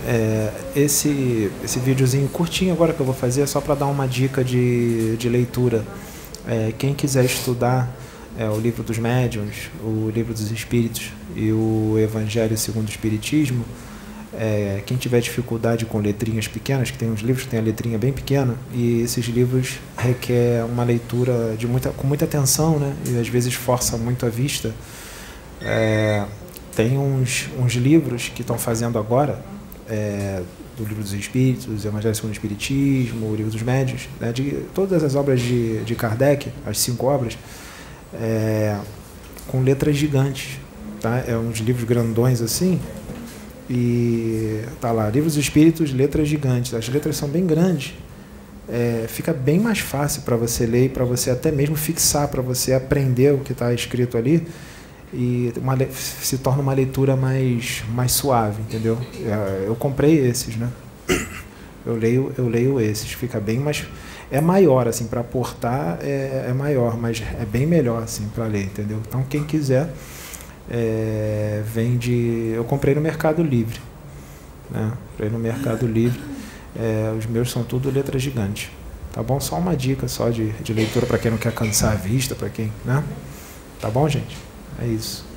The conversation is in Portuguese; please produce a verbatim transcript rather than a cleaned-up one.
É, esse, esse videozinho curtinho agora que eu vou fazer é só para dar uma dica de, de leitura. É, quem quiser estudar é, o Livro dos Médiuns, o Livro dos Espíritos e o Evangelho segundo o Espiritismo, é, quem tiver dificuldade com letrinhas pequenas, que tem uns livros que tem a letrinha bem pequena, e esses livros requer uma leitura de muita, com muita atenção, né? E às vezes força muito a vista. É, tem uns, uns livros que estão fazendo agora, é, do Livro dos Espíritos, o Evangelho segundo o Espiritismo, o Livro dos Médiuns, né, de todas as obras de, de Kardec, as cinco obras, é, com letras gigantes, tá? É uns livros grandões assim, e tá lá, Livro dos Espíritos, letras gigantes, as letras são bem grandes, é, fica bem mais fácil para você ler, para você até mesmo fixar, para você aprender o que está escrito ali, e uma, se torna uma leitura mais, mais suave, entendeu? Eu comprei esses, né? Eu leio, eu leio esses, fica bem mais... É maior, assim, para aportar é, é maior, mas é bem melhor, assim, para ler, entendeu? Então, quem quiser, é, vende... Eu comprei no Mercado Livre, né? Comprei no Mercado Livre, é, os meus são tudo letras gigantes, tá bom? Só uma dica só de, de leitura para quem não quer cansar a vista, para quem, né? Tá bom, gente? É isso.